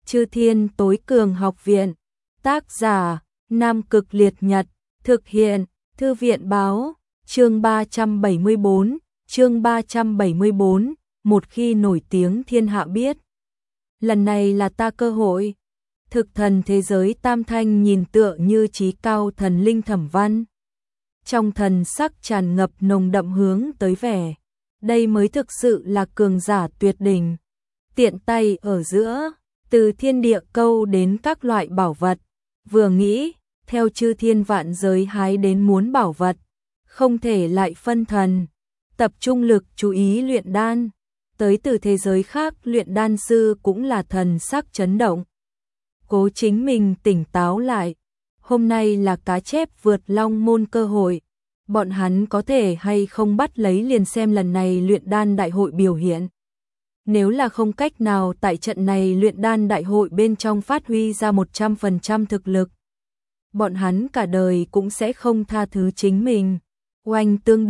Chư Thiên Tối Cường Học Viện. Tác giả: Nam Cực Liệt Nhật. Thực hiện: Thư viện báo. Chương 374. Một khi nổi tiếng thiên hạ biết. Lần này là ta cơ hội. Thực thần thế giới tam thanh nhìn tựa như trí cao thần linh Thẩm Văn. Trong thần sắc tràn ngập nồng đậm hướng tới vẻ. Đây mới thực sự là cường giả tuyệt đỉnh. Tiện tay ở giữa, từ thiên địa câu đến các loại bảo vật. Vừa nghĩ, theo chư thiên vạn giới hái đến muốn bảo vật. Không thể lại phân thần. Tập trung lực chú ý luyện đan. Tới từ thế giới khác luyện đan sư cũng là thần sắc chấn động. Cố chính mình tỉnh táo lại. Hôm nay là cá chép vượt long môn cơ hội. Bọn hắn có thể hay không bắt lấy liền xem lần này luyện đan đại hội biểu hiện. Nếu là không cách nào tại trận này luyện đan đại hội bên trong phát huy ra 100% thực lực. Bọn hắn cả đời cũng sẽ không tha thứ chính mình. Oanh tương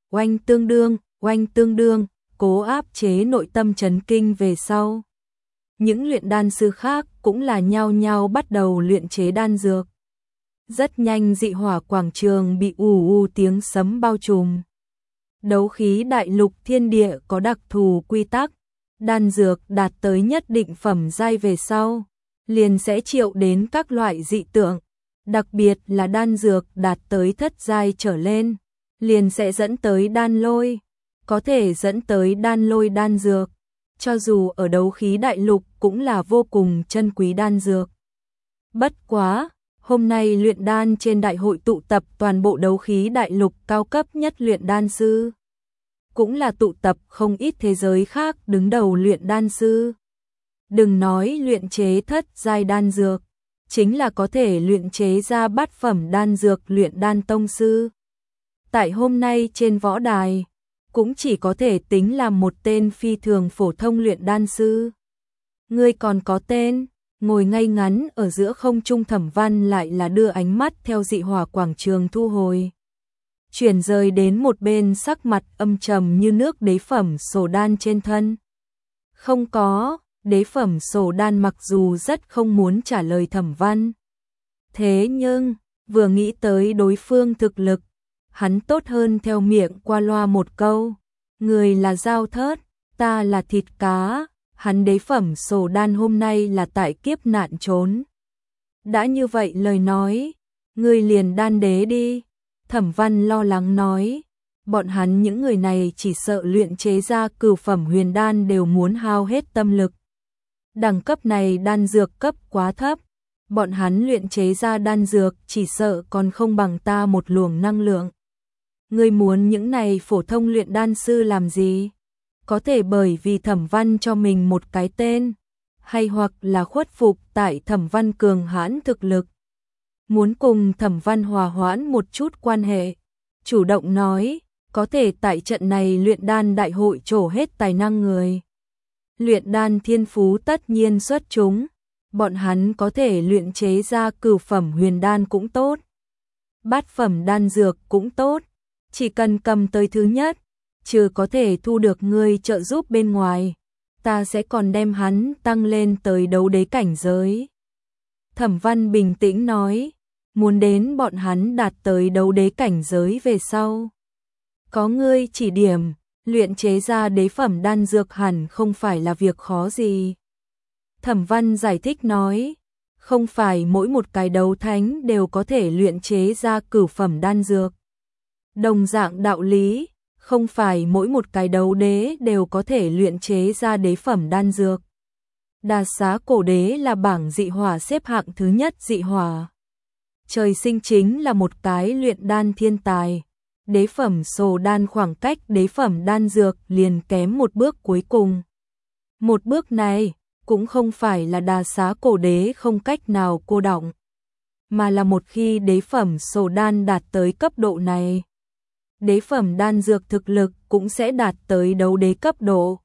đương, cố áp chế nội tâm chấn kinh về sau. Những luyện đan sư khác cũng là nhao nhao bắt đầu luyện chế đan dược. Rất nhanh dị hỏa quảng trường bị ù tiếng sấm bao trùm. Đấu khí đại lục thiên địa có đặc thù quy tắc. Đan dược đạt tới nhất định phẩm giai về sau, liền sẽ triệu đến các loại dị tượng. Đặc biệt là đan dược đạt tới thất giai trở lên, liền sẽ dẫn tới đan lôi. Có thể dẫn tới đan lôi đan dược. Cho dù ở đấu khí đại lục cũng là vô cùng chân quý đan dược. Bất quá, hôm nay luyện đan trên đại hội tụ tập toàn bộ đấu khí đại lục cao cấp nhất luyện đan sư. Cũng là tụ tập không ít thế giới khác đứng đầu luyện đan sư. Đừng nói luyện chế thất giai đan dược, chính là có thể luyện chế ra bát phẩm đan dược luyện đan tông sư. Tại hôm nay trên võ đài, cũng chỉ có thể tính là một tên phi thường phổ thông luyện đan sư. Ngươi còn có tên, ngồi ngay ngắn ở giữa không trung Thẩm Văn lại là đưa ánh mắt theo dị hỏa quảng trường thu hồi. Chuyển rời đến một bên sắc mặt âm trầm như nước đế phẩm sổ đan trên thân. Không có, đế phẩm sổ đan mặc dù rất không muốn trả lời Thẩm Văn. Thế nhưng, vừa nghĩ tới đối phương thực lực, hắn tốt hơn theo miệng qua loa một câu. Người là dao thớt, ta là thịt cá. Hắn đế phẩm sổ đan hôm nay là tại kiếp nạn trốn. Đã như vậy lời nói, người liền đan đế đi. Thẩm Văn lo lắng nói, bọn hắn những người này chỉ sợ luyện chế ra cửu phẩm huyền đan đều muốn hao hết tâm lực. Đẳng cấp này đan dược cấp quá thấp, bọn hắn luyện chế ra đan dược chỉ sợ còn không bằng ta một luồng năng lượng. Ngươi muốn những này phổ thông luyện đan sư làm gì? Có thể bởi vì Thẩm Văn cho mình một cái tên, hay hoặc là khuất phục tại Thẩm Văn cường hãn thực lực. Muốn cùng Thẩm Văn hòa hoãn một chút quan hệ, chủ động nói, có thể tại trận này luyện đan đại hội trổ hết tài năng người. Luyện đan thiên phú tất nhiên xuất chúng, bọn hắn có thể luyện chế ra cửu phẩm huyền đan cũng tốt. Bát phẩm đan dược cũng tốt, chỉ cần cầm tới thứ nhất, trừ có thể thu được người trợ giúp bên ngoài, ta sẽ còn đem hắn tăng lên tới đấu đế cảnh giới. Thẩm Văn bình tĩnh nói, muốn đến bọn hắn đạt tới đấu đế cảnh giới về sau. Có ngươi chỉ điểm, luyện chế ra đế phẩm đan dược hẳn không phải là việc khó gì. Thẩm Văn giải thích nói, không phải mỗi một cái đấu thánh đều có thể luyện chế ra cửu phẩm đan dược. Đồng dạng đạo lý, không phải mỗi một cái đấu đế đều có thể luyện chế ra đế phẩm đan dược. Đa Xá Cổ Đế là bảng dị hỏa xếp hạng thứ nhất dị hỏa. Trời sinh chính là một cái luyện đan thiên tài. Đế phẩm sổ đan khoảng cách đế phẩm đan dược liền kém một bước cuối cùng. Một bước này cũng không phải là Đa Xá Cổ Đế không cách nào cô đọng, mà là một khi đế phẩm sổ đan đạt tới cấp độ này, đế phẩm đan dược thực lực cũng sẽ đạt tới đấu đế cấp độ,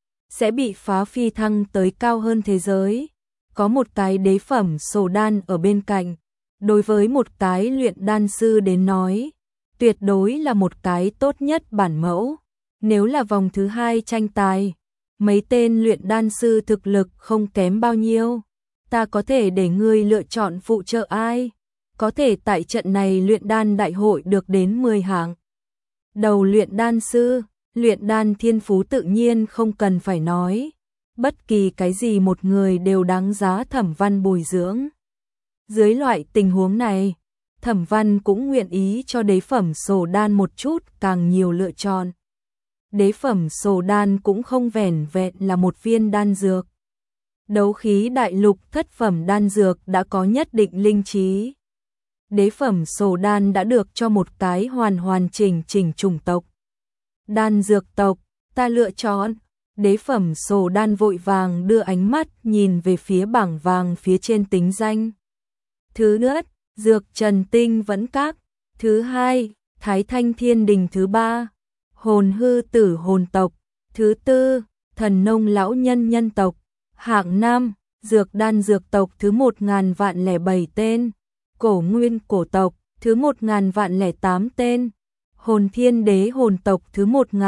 sẽ bị phá phi thăng tới cao hơn thế giới. Có một cái đế phẩm sổ đan ở bên cạnh, đối với một cái luyện đan sư đến nói, tuyệt đối là một cái tốt nhất bản mẫu. Nếu là vòng thứ hai tranh tài, mấy tên luyện đan sư thực lực không kém bao nhiêu, ta có thể để ngươi lựa chọn phụ trợ ai. Có thể tại trận này luyện đan đại hội được đến 10 hạng đầu luyện đan sư, luyện đan thiên phú tự nhiên không cần phải nói. Bất kỳ cái gì một người đều đáng giá Thẩm Văn bồi dưỡng. Dưới loại tình huống này, Thẩm Văn cũng nguyện ý cho đế phẩm sổ đan một chút càng nhiều lựa chọn. Đế phẩm sổ đan cũng không vẻn vẹn là một viên đan dược. Đấu khí đại lục thất phẩm đan dược đã có nhất định linh trí. Đế phẩm sổ đan đã được cho một cái hoàn chỉnh chủng tộc. Đan dược tộc, ta lựa chọn. Đế phẩm sổ đan vội vàng đưa ánh mắt nhìn về phía bảng vàng phía trên tính danh. Thứ nhất, Dược Trần Tinh Vẫn Các. Thứ hai, Thái Thanh Thiên Đình. Thứ ba, Hồn Hư Tử Hồn Tộc. Thứ tư, Thần Nông Lão Nhân Nhân Tộc. Hạng năm, Dược Đan Dược Tộc thứ 1007 tên. Cổ Nguyên Cổ Tộc thứ 1008 tên. Hồn Thiên Đế Hồn Tộc thứ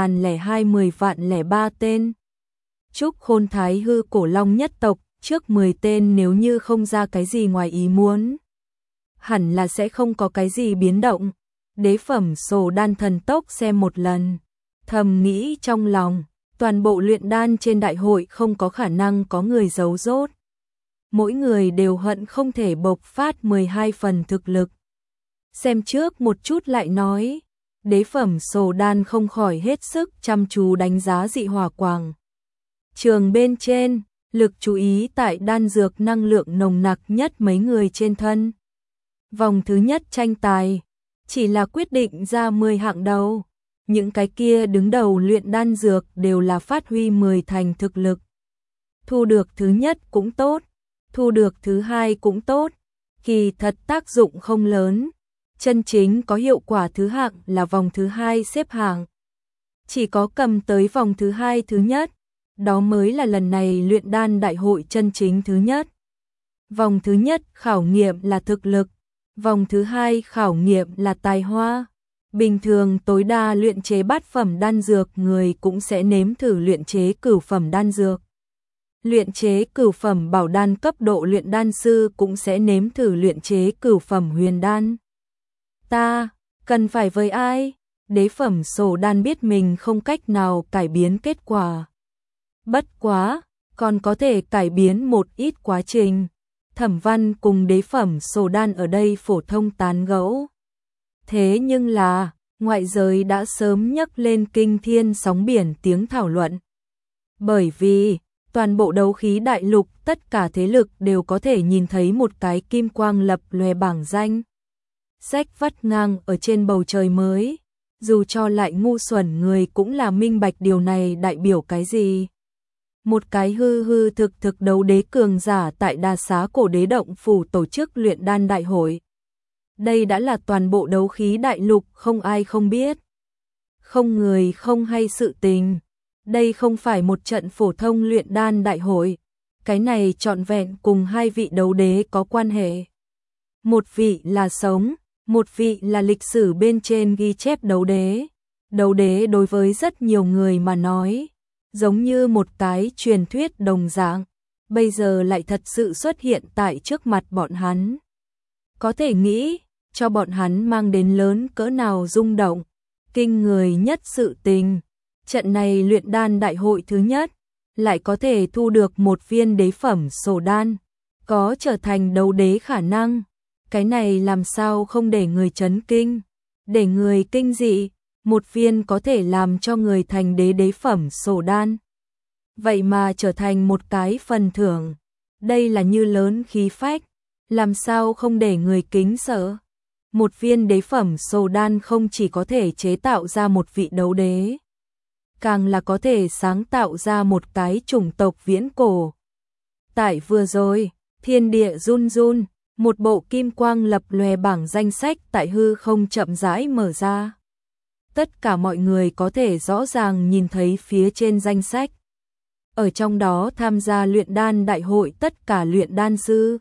1020-1003 tên. Trúc Khôn Thái Hư Cổ Long Nhất Tộc trước 10 tên, nếu như không ra cái gì ngoài ý muốn, hẳn là sẽ không có cái gì biến động. Đế phẩm sổ đan thần tốc xem một lần, thầm nghĩ trong lòng, toàn bộ luyện đan trên đại hội không có khả năng có người giấu rốt. Mỗi người đều hận không thể bộc phát 12 phần thực lực. Xem trước một chút lại nói, đế phẩm sổ đan không khỏi hết sức chăm chú đánh giá dị hỏa quảng trường bên trên, lực chú ý tại đan dược năng lượng nồng nặc nhất mấy người trên thân. Vòng thứ nhất tranh tài, chỉ là quyết định ra 10 hạng đầu. Những cái kia đứng đầu luyện đan dược đều là phát huy 10 thành thực lực. Thu được thứ nhất cũng tốt, thu được thứ hai cũng tốt, kỳ thật tác dụng không lớn. Chân chính có hiệu quả thứ hạng là vòng thứ hai xếp hạng. Chỉ có cầm tới vòng thứ hai thứ nhất, đó mới là lần này luyện đan đại hội chân chính thứ nhất. Vòng thứ nhất khảo nghiệm là thực lực, vòng thứ hai khảo nghiệm là tài hoa. Bình thường tối đa luyện chế bát phẩm đan dược người cũng sẽ nếm thử luyện chế cửu phẩm đan dược. Luyện chế cửu phẩm bảo đan cấp độ luyện đan sư cũng sẽ nếm thử luyện chế cửu phẩm huyền đan. Ta, cần phải với ai? Đế phẩm sổ đan biết mình không cách nào cải biến kết quả. Bất quá, còn có thể cải biến một ít quá trình. Thẩm Văn cùng đế phẩm sổ đan ở đây phổ thông tán gẫu. Thế nhưng là, ngoại giới đã sớm nhấc lên kinh thiên sóng biển tiếng thảo luận. Bởi vì, toàn bộ đấu khí đại lục tất cả thế lực đều có thể nhìn thấy một cái kim quang lập lòe bảng danh. Sách vắt ngang ở trên bầu trời mới, dù cho lại ngu xuẩn người cũng là minh bạch điều này đại biểu cái gì. Một cái hư thực đấu đế cường giả tại Đa Xá Cổ Đế Động Phủ tổ chức luyện đan đại hội. Đây đã là toàn bộ đấu khí đại lục không ai không biết. Không người không hay sự tình. Đây không phải một trận phổ thông luyện đan đại hội. Cái này trọn vẹn cùng hai vị đấu đế có quan hệ. Một vị là sống, một vị là lịch sử bên trên ghi chép đấu đế. Đấu đế đối với rất nhiều người mà nói, giống như một cái truyền thuyết đồng dạng, bây giờ lại thật sự xuất hiện tại trước mặt bọn hắn. Có thể nghĩ, cho bọn hắn mang đến lớn cỡ nào rung động, kinh người nhất sự tình. Trận này luyện đan đại hội thứ nhất, lại có thể thu được một viên đế phẩm sổ đan, có trở thành đấu đế khả năng. Cái này làm sao không để người chấn kinh, để người kinh dị, một viên có thể làm cho người thành đế phẩm sổ đan. Vậy mà trở thành một cái phần thưởng, đây là như lớn khí phách, làm sao không để người kính sợ. Một viên đế phẩm sổ đan không chỉ có thể chế tạo ra một vị đấu đế, càng là có thể sáng tạo ra một cái chủng tộc viễn cổ. Tại vừa rồi, thiên địa run run, một bộ kim quang lập lòe bảng danh sách tại hư không chậm rãi mở ra. Tất cả mọi người có thể rõ ràng nhìn thấy phía trên danh sách. Ở trong đó tham gia luyện đan đại hội tất cả luyện đan sư.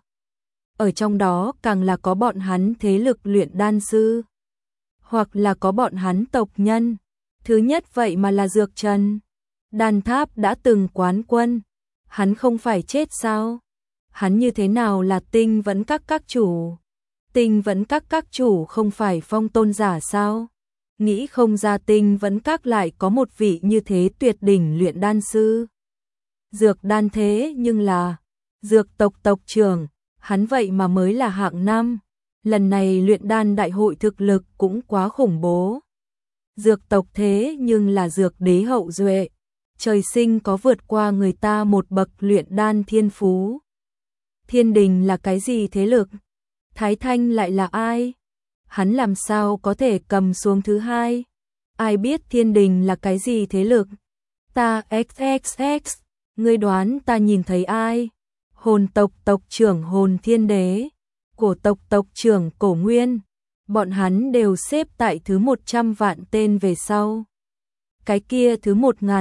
Ở trong đó càng là có bọn hắn thế lực luyện đan sư. Hoặc là có bọn hắn tộc nhân. Thứ nhất vậy mà là Dược Trần. Đan Tháp đã từng quán quân. Hắn không phải chết sao? hắn như thế nào là tinh vẫn các chủ? Tinh vẫn các chủ không phải phong tôn giả sao? Nghĩ không ra tinh vẫn các lại có một vị như thế tuyệt đỉnh luyện đan sư. Dược đan thế nhưng là dược tộc tộc trưởng, hắn vậy mà mới là hạng 5. Lần này luyện đan đại hội thực lực cũng quá khủng bố. Dược tộc thế nhưng là dược đế hậu duệ, trời sinh có vượt qua người ta một bậc luyện đan thiên phú. Thiên đình là cái gì thế lực? Thái Thanh lại là ai? Hắn làm sao có thể cầm xuống thứ 2? Ai biết thiên đình là cái gì thế lực? Ta XXX, ngươi đoán ta nhìn thấy ai? Hồn tộc tộc trưởng Hồn Thiên Đế, cổ tộc tộc trưởng Cổ Nguyên, bọn hắn đều xếp tại thứ 100 vạn tên về sau. Cái kia thứ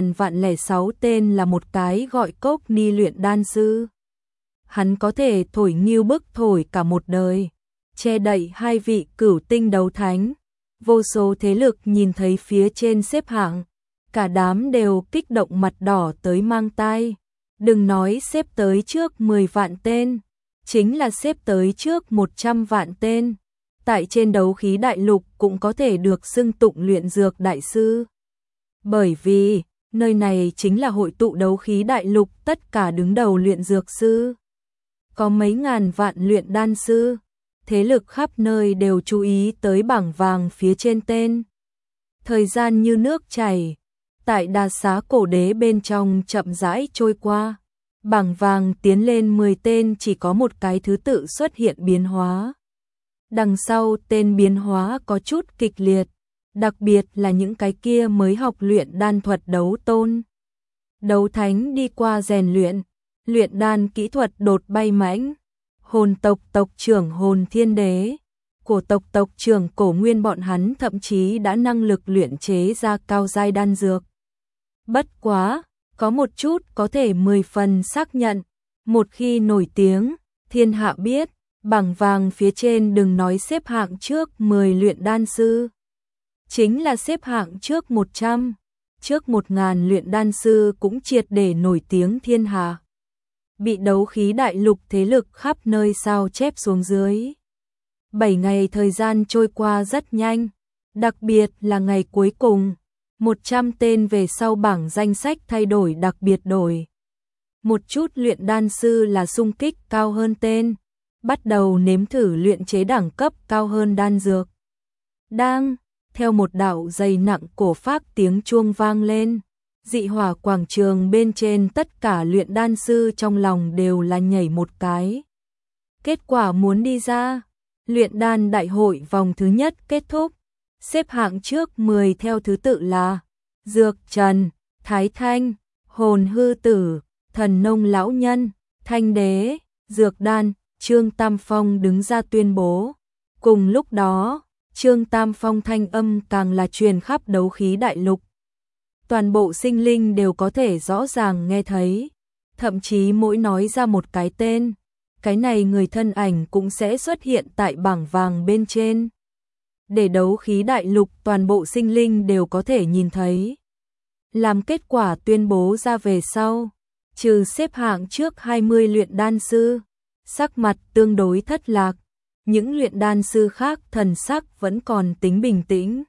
1006 tên là một cái gọi Cốc Ni luyện đan sư. Hắn có thể thổi nghiêu bức thổi cả một đời, che đậy 2 vị cửu tinh đấu thánh. Vô số thế lực nhìn thấy phía trên xếp hạng, cả đám đều kích động mặt đỏ tới mang tai. Đừng nói xếp tới trước 10 vạn tên, chính là xếp tới trước 100 vạn tên. Tại trên đấu khí đại lục cũng có thể được xưng tụng luyện dược đại sư. Bởi vì, nơi này chính là hội tụ đấu khí đại lục tất cả đứng đầu luyện dược sư. Có mấy ngàn vạn luyện đan sư, thế lực khắp nơi đều chú ý tới bảng vàng phía trên tên. Thời gian như nước chảy, tại đa xá cổ đế bên trong chậm rãi trôi qua. Bảng vàng tiến lên 10 tên chỉ có một cái thứ tự xuất hiện biến hóa. Đằng sau tên biến hóa có chút kịch liệt, đặc biệt là những cái kia mới học luyện đan thuật đấu tôn. Đấu thánh đi qua rèn luyện đan kỹ thuật đột bay mãnh. Hồn tộc tộc trưởng Hồn Thiên Đế, cổ tộc tộc trưởng Cổ Nguyên bọn hắn thậm chí đã năng lực luyện chế ra cao giai đan dược. Bất quá, có một chút có thể 10 phần xác nhận, một khi nổi tiếng, thiên hạ biết, bảng vàng phía trên đừng nói xếp hạng trước 10 luyện đan sư, chính là xếp hạng trước 100, trước 1000 luyện đan sư cũng triệt để nổi tiếng thiên hạ. Bị đấu khí đại lục thế lực khắp nơi sao chép xuống dưới. 7 ngày thời gian trôi qua rất nhanh, đặc biệt là ngày cuối cùng, 100 tên về sau bảng danh sách thay đổi đặc biệt đổi. Một chút luyện đan sư là xung kích cao hơn tên, bắt đầu nếm thử luyện chế đẳng cấp cao hơn đan dược. Đang, theo một đạo dày nặng cổ phác tiếng chuông vang lên. Dị hỏa quảng trường bên trên tất cả luyện đan sư trong lòng đều là nhảy một cái. Kết quả muốn đi ra, luyện đan đại hội vòng thứ nhất kết thúc, xếp hạng trước 10 theo thứ tự là Dược Trần, Thái Thanh, Hồn Hư Tử, Thần Nông Lão Nhân, Thanh Đế, Dược Đan, Trương Tam Phong đứng ra tuyên bố. Cùng lúc đó, Trương Tam Phong thanh âm càng là truyền khắp đấu khí đại lục. Toàn bộ sinh linh đều có thể rõ ràng nghe thấy, thậm chí mỗi nói ra một cái tên, cái này người thân ảnh cũng sẽ xuất hiện tại bảng vàng bên trên. Để đấu khí đại lục toàn bộ sinh linh đều có thể nhìn thấy. Làm kết quả tuyên bố ra về sau, trừ xếp hạng trước 20 luyện đan sư, sắc mặt tương đối thất lạc, những luyện đan sư khác thần sắc vẫn còn tính bình tĩnh.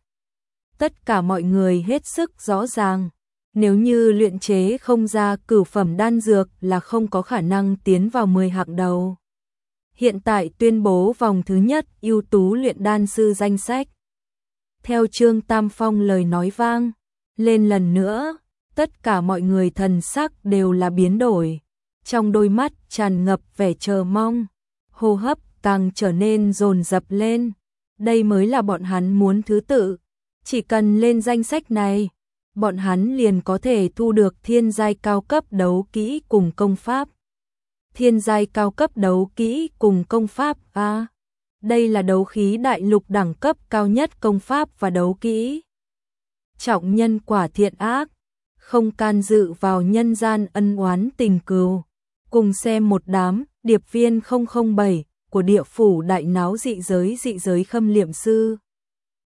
Tất cả mọi người hết sức rõ ràng, nếu như luyện chế không ra cửu phẩm đan dược là không có khả năng tiến vào 10 hạng đầu. Hiện tại tuyên bố vòng thứ nhất ưu tú luyện đan sư danh sách. Theo Trương Tam Phong lời nói vang lên lần nữa, tất cả mọi người thần sắc đều là biến đổi, trong đôi mắt tràn ngập vẻ chờ mong, hô hấp càng trở nên dồn dập lên. Đây mới là bọn hắn muốn thứ tự. Chỉ cần lên danh sách này, bọn hắn liền có thể thu được thiên giai cao cấp đấu kỹ cùng công pháp. Thiên giai cao cấp đấu kỹ cùng công pháp a, đây là đấu khí đại lục đẳng cấp cao nhất công pháp và đấu kỹ. Trọng nhân quả thiện ác, không can dự vào nhân gian ân oán tình cừu. Cùng xem một đám điệp viên 007 của địa phủ đại náo dị giới khâm liệm sư.